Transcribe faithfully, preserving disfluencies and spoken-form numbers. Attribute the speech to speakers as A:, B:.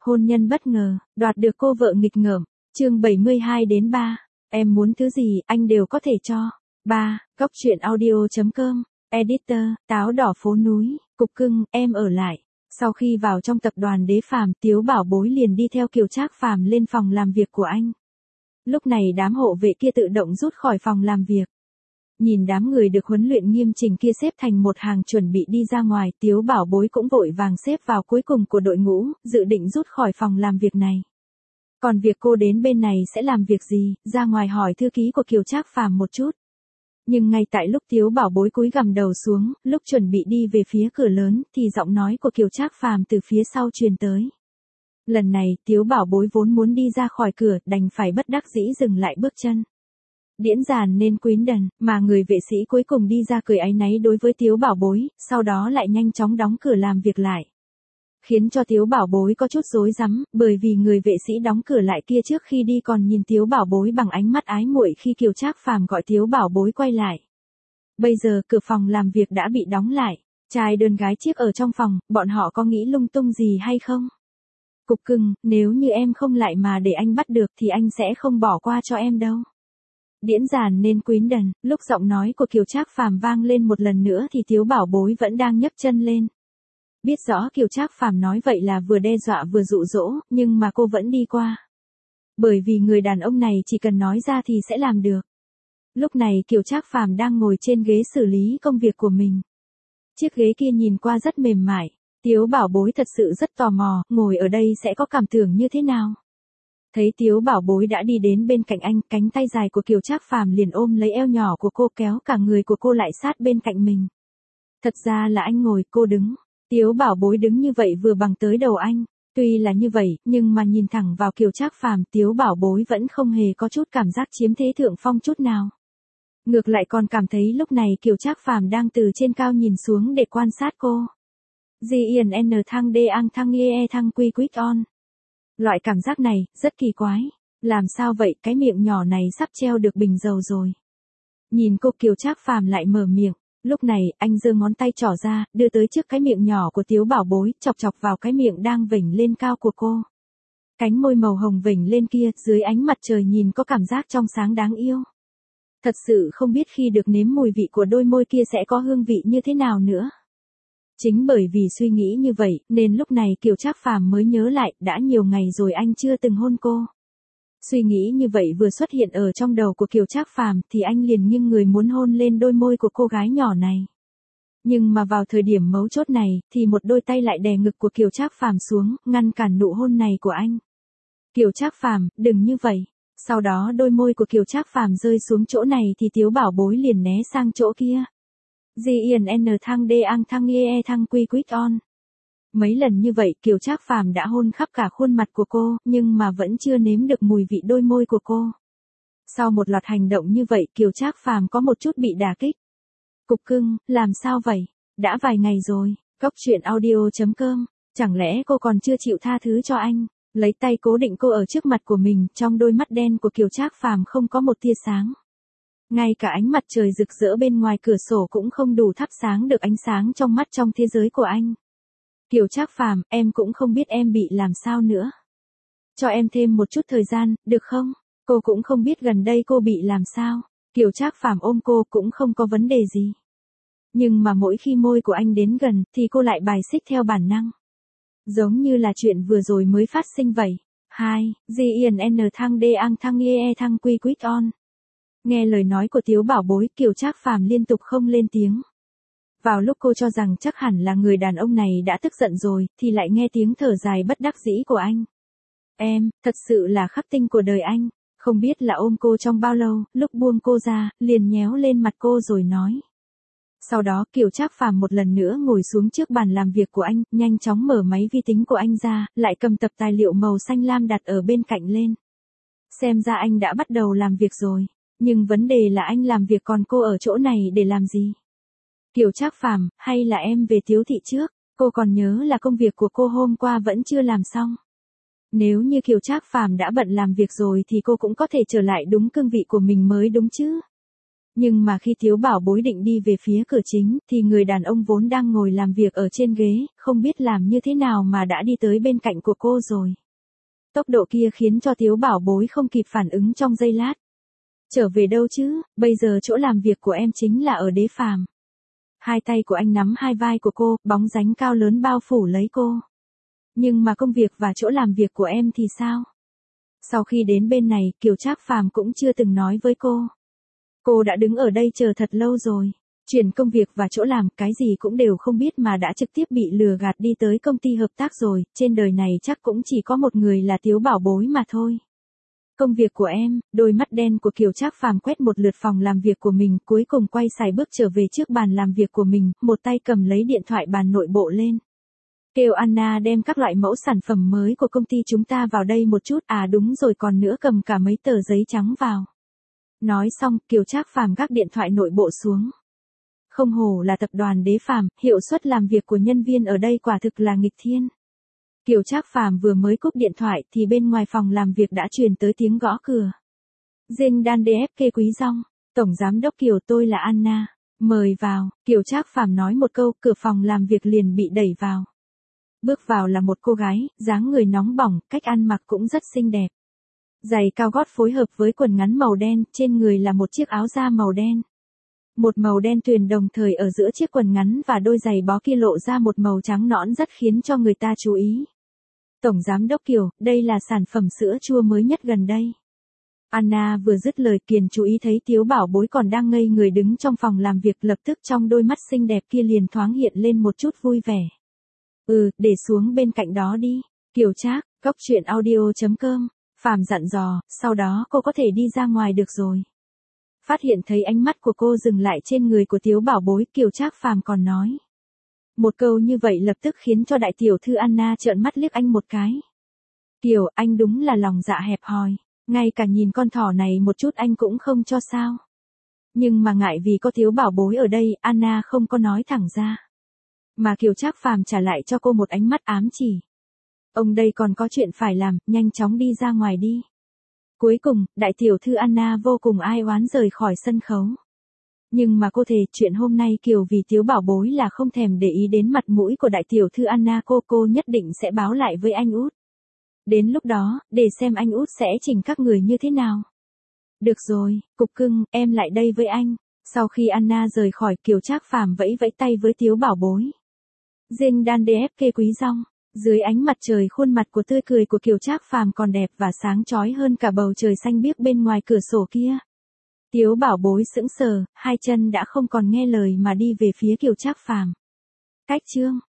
A: Hôn nhân bất ngờ, đoạt được cô vợ nghịch ngợm. Chương bảy mươi hai đến ba. Em muốn thứ gì, anh đều có thể cho. ba. Góc truyện audio chấm com. Editor, táo đỏ phố núi, cục cưng, em ở lại. Sau khi vào trong tập đoàn Đế Phàm, Tiếu Bảo Bối liền đi theo Kiều Trác Phàm lên phòng làm việc của anh. Lúc này đám hộ vệ kia tự động rút khỏi phòng làm việc. Nhìn đám người được huấn luyện nghiêm chỉnh kia xếp thành một hàng chuẩn bị đi ra ngoài, Tiếu Bảo Bối cũng vội vàng xếp vào cuối cùng của đội ngũ, dự định rút khỏi phòng làm việc này. Còn việc cô đến bên này sẽ làm việc gì, ra ngoài hỏi thư ký của Kiều Trác Phàm một chút. Nhưng ngay tại lúc Tiếu Bảo Bối cúi gằm đầu xuống, lúc chuẩn bị đi về phía cửa lớn, thì giọng nói của Kiều Trác Phàm từ phía sau truyền tới. Lần này, Tiếu Bảo Bối vốn muốn đi ra khỏi cửa, đành phải bất đắc dĩ dừng lại bước chân. Điễn giàn nên quyến đần, mà người vệ sĩ cuối cùng đi ra cười áy náy đối với Tiếu Bảo Bối, sau đó lại nhanh chóng đóng cửa làm việc lại. Khiến cho Tiếu Bảo Bối có chút rối rắm, bởi vì người vệ sĩ đóng cửa lại kia trước khi đi còn nhìn Tiếu Bảo Bối bằng ánh mắt ái muội khi Kiều Trác Phàm gọi Tiếu Bảo Bối quay lại. Bây giờ cửa phòng làm việc đã bị đóng lại, trai đơn gái chiếc ở trong phòng, bọn họ có nghĩ lung tung gì hay không? Cục cưng, nếu như em không lại mà để anh bắt được thì anh sẽ không bỏ qua cho em đâu. Điễn giàn nên quyến đần, lúc giọng nói của Kiều Trác Phàm vang lên một lần nữa thì Tiếu Bảo Bối vẫn đang nhấc chân lên. Biết rõ Kiều Trác Phàm nói vậy là vừa đe dọa vừa dụ dỗ, nhưng mà cô vẫn đi qua. Bởi vì người đàn ông này chỉ cần nói ra thì sẽ làm được. Lúc này Kiều Trác Phàm đang ngồi trên ghế xử lý công việc của mình. Chiếc ghế kia nhìn qua rất mềm mại, Tiếu Bảo Bối thật sự rất tò mò, ngồi ở đây sẽ có cảm tưởng như thế nào. Thấy Tiếu Bảo Bối đã đi đến bên cạnh anh, cánh tay dài của Kiều Trác Phàm liền ôm lấy eo nhỏ của cô, kéo cả người của cô lại sát bên cạnh mình. Thật ra là anh ngồi, cô đứng. Tiếu Bảo Bối đứng như vậy vừa bằng tới đầu anh. Tuy là như vậy, nhưng mà nhìn thẳng vào Kiều Trác Phàm, Tiếu Bảo Bối vẫn không hề có chút cảm giác chiếm thế thượng phong chút nào. Ngược lại còn cảm thấy lúc này Kiều Trác Phàm đang từ trên cao nhìn xuống để quan sát cô. G I N N thăng D ang thăng E E thăng quy quýt on. Loại cảm giác này, rất kỳ quái. Làm sao vậy, cái miệng nhỏ này sắp treo được bình dầu rồi. Nhìn cô, Kiều Trác Phàm lại mở miệng. Lúc này, anh giơ ngón tay trỏ ra, đưa tới trước cái miệng nhỏ của Tiếu Bảo Bối, chọc chọc vào cái miệng đang vểnh lên cao của cô. Cánh môi màu hồng vểnh lên kia, dưới ánh mặt trời nhìn có cảm giác trong sáng đáng yêu. Thật sự không biết khi được nếm mùi vị của đôi môi kia sẽ có hương vị như thế nào nữa. Chính bởi vì suy nghĩ như vậy, nên lúc này Kiều Trác Phàm mới nhớ lại, đã nhiều ngày rồi anh chưa từng hôn cô. Suy nghĩ như vậy vừa xuất hiện ở trong đầu của Kiều Trác Phàm thì anh liền nghiêng người muốn hôn lên đôi môi của cô gái nhỏ này. Nhưng mà vào thời điểm mấu chốt này, thì một đôi tay lại đè ngực của Kiều Trác Phàm xuống, ngăn cản nụ hôn này của anh. Kiều Trác Phàm, đừng như vậy. Sau đó đôi môi của Kiều Trác Phàm rơi xuống chỗ này thì Tiếu Bảo Bối liền né sang chỗ kia. G I N N thăng D ang thăng E E thăng quy quýt on. Mấy lần như vậy Kiều Trác Phàm đã hôn khắp cả khuôn mặt của cô, nhưng mà vẫn chưa nếm được mùi vị đôi môi của cô. Sau một loạt hành động như vậy Kiều Trác Phàm có một chút bị đả kích. Cục cưng, làm sao vậy? Đã vài ngày rồi, góc truyện audio chấm com, chẳng lẽ cô còn chưa chịu tha thứ cho anh? Lấy tay cố định cô ở trước mặt của mình, trong đôi mắt đen của Kiều Trác Phàm không có một tia sáng. Ngay cả ánh mặt trời rực rỡ bên ngoài cửa sổ cũng không đủ thắp sáng được ánh sáng trong mắt trong thế giới của anh. Kiều Trác Phàm, em cũng không biết em bị làm sao nữa. Cho em thêm một chút thời gian, được không? Cô cũng không biết gần đây cô bị làm sao. Kiều Trác Phàm ôm cô cũng không có vấn đề gì. Nhưng mà mỗi khi môi của anh đến gần, thì cô lại bài xích theo bản năng. Giống như là chuyện vừa rồi mới phát sinh vậy. hai. G I N N thăng D ang thăng E E thăng quy quýt on. Nghe lời nói của Tiếu Bảo Bối, Kiều Trác Phàm liên tục không lên tiếng. Vào lúc cô cho rằng chắc hẳn là người đàn ông này đã tức giận rồi, thì lại nghe tiếng thở dài bất đắc dĩ của anh. Em, thật sự là khắc tinh của đời anh, không biết là ôm cô trong bao lâu, lúc buông cô ra, liền nhéo lên mặt cô rồi nói. Sau đó Kiều Trác Phàm một lần nữa ngồi xuống trước bàn làm việc của anh, nhanh chóng mở máy vi tính của anh ra, lại cầm tập tài liệu màu xanh lam đặt ở bên cạnh lên. Xem ra anh đã bắt đầu làm việc rồi, nhưng vấn đề là anh làm việc còn cô ở chỗ này để làm gì? Kiều Trác Phàm, hay là em về Tiếu thị trước, cô còn nhớ là công việc của cô hôm qua vẫn chưa làm xong. Nếu như Kiều Trác Phàm đã bận làm việc rồi thì cô cũng có thể trở lại đúng cương vị của mình mới đúng chứ. Nhưng mà khi Tiếu Bảo Bối định đi về phía cửa chính, thì người đàn ông vốn đang ngồi làm việc ở trên ghế, không biết làm như thế nào mà đã đi tới bên cạnh của cô rồi. Tốc độ kia khiến cho Tiếu Bảo Bối không kịp phản ứng trong giây lát. Trở về đâu chứ, bây giờ chỗ làm việc của em chính là ở Đế Phàm. Hai tay của anh nắm hai vai của cô, bóng dáng cao lớn bao phủ lấy cô. Nhưng mà công việc và chỗ làm việc của em thì sao? Sau khi đến bên này, Kiều Trác Phàm cũng chưa từng nói với cô. Cô đã đứng ở đây chờ thật lâu rồi. Chuyển công việc và chỗ làm, cái gì cũng đều không biết mà đã trực tiếp bị lừa gạt đi tới công ty hợp tác rồi. Trên đời này chắc cũng chỉ có một người là Tiếu Bảo Bối mà thôi. Công việc của em, đôi mắt đen của Kiều Trác Phàm quét một lượt phòng làm việc của mình, cuối cùng quay xài bước trở về trước bàn làm việc của mình, một tay cầm lấy điện thoại bàn nội bộ lên. Kêu Anna đem các loại mẫu sản phẩm mới của công ty chúng ta vào đây một chút, à đúng rồi, còn nữa cầm cả mấy tờ giấy trắng vào. Nói xong, Kiều Trác Phàm gác điện thoại nội bộ xuống. Không hổ là tập đoàn Đế Phàm, hiệu suất làm việc của nhân viên ở đây quả thực là nghịch thiên. Kiều Trác Phàm vừa mới cúp điện thoại thì bên ngoài phòng làm việc đã truyền tới tiếng gõ cửa. Dinh đan đê ép kê Quý Dong, Tổng Giám đốc Kiều, tôi là Anna, mời vào. Kiều Trác Phàm nói một câu, cửa phòng làm việc liền bị đẩy vào. Bước vào là một cô gái, dáng người nóng bỏng, cách ăn mặc cũng rất xinh đẹp. Giày cao gót phối hợp với quần ngắn màu đen, trên người là một chiếc áo da màu đen. Một màu đen tuyền đồng thời ở giữa chiếc quần ngắn và đôi giày bó kia lộ ra một màu trắng nõn rất khiến cho người ta chú ý. Tổng Giám đốc Kiều, đây là sản phẩm sữa chua mới nhất gần đây. Anna vừa dứt lời Kiền chú ý thấy Tiếu Bảo Bối còn đang ngây người đứng trong phòng làm việc, lập tức trong đôi mắt xinh đẹp kia liền thoáng hiện lên một chút vui vẻ. Ừ, để xuống bên cạnh đó đi. Kiều Trác, cốc truyện audio chấm com, Phàm dặn dò, sau đó cô có thể đi ra ngoài được rồi. Phát hiện thấy ánh mắt của cô dừng lại trên người của Tiếu Bảo Bối, Kiều Trác Phàm còn nói. Một câu như vậy lập tức khiến cho đại tiểu thư Anna trợn mắt liếc anh một cái. Kiều, anh đúng là lòng dạ hẹp hòi, ngay cả nhìn con thỏ này một chút anh cũng không cho sao. Nhưng mà ngại vì có Tiếu Bảo Bối ở đây, Anna không có nói thẳng ra. Mà Kiều Trác Phàm trả lại cho cô một ánh mắt ám chỉ. Ông đây còn có chuyện phải làm, nhanh chóng đi ra ngoài đi. Cuối cùng, đại tiểu thư Anna vô cùng ai oán rời khỏi sân khấu. Nhưng mà cô thề chuyện hôm nay Kiều vì Tiếu Bảo Bối là không thèm để ý đến mặt mũi của đại tiểu thư Anna, cô cô nhất định sẽ báo lại với anh út. Đến lúc đó, để xem anh út sẽ chỉnh các người như thế nào. Được rồi, cục cưng, em lại đây với anh. Sau khi Anna rời khỏi, Kiều Trác Phàm vẫy vẫy tay với Tiếu Bảo Bối. Dinh đan đê ép kê Quý Dong. Dưới ánh mặt trời, khuôn mặt của tươi cười của Kiều Trác Phàm còn đẹp và sáng chói hơn cả bầu trời xanh biếc bên ngoài cửa sổ kia. Tiếu Bảo Bối sững sờ, hai chân đã không còn nghe lời mà đi về phía Kiều Trác Phàm. Cách chương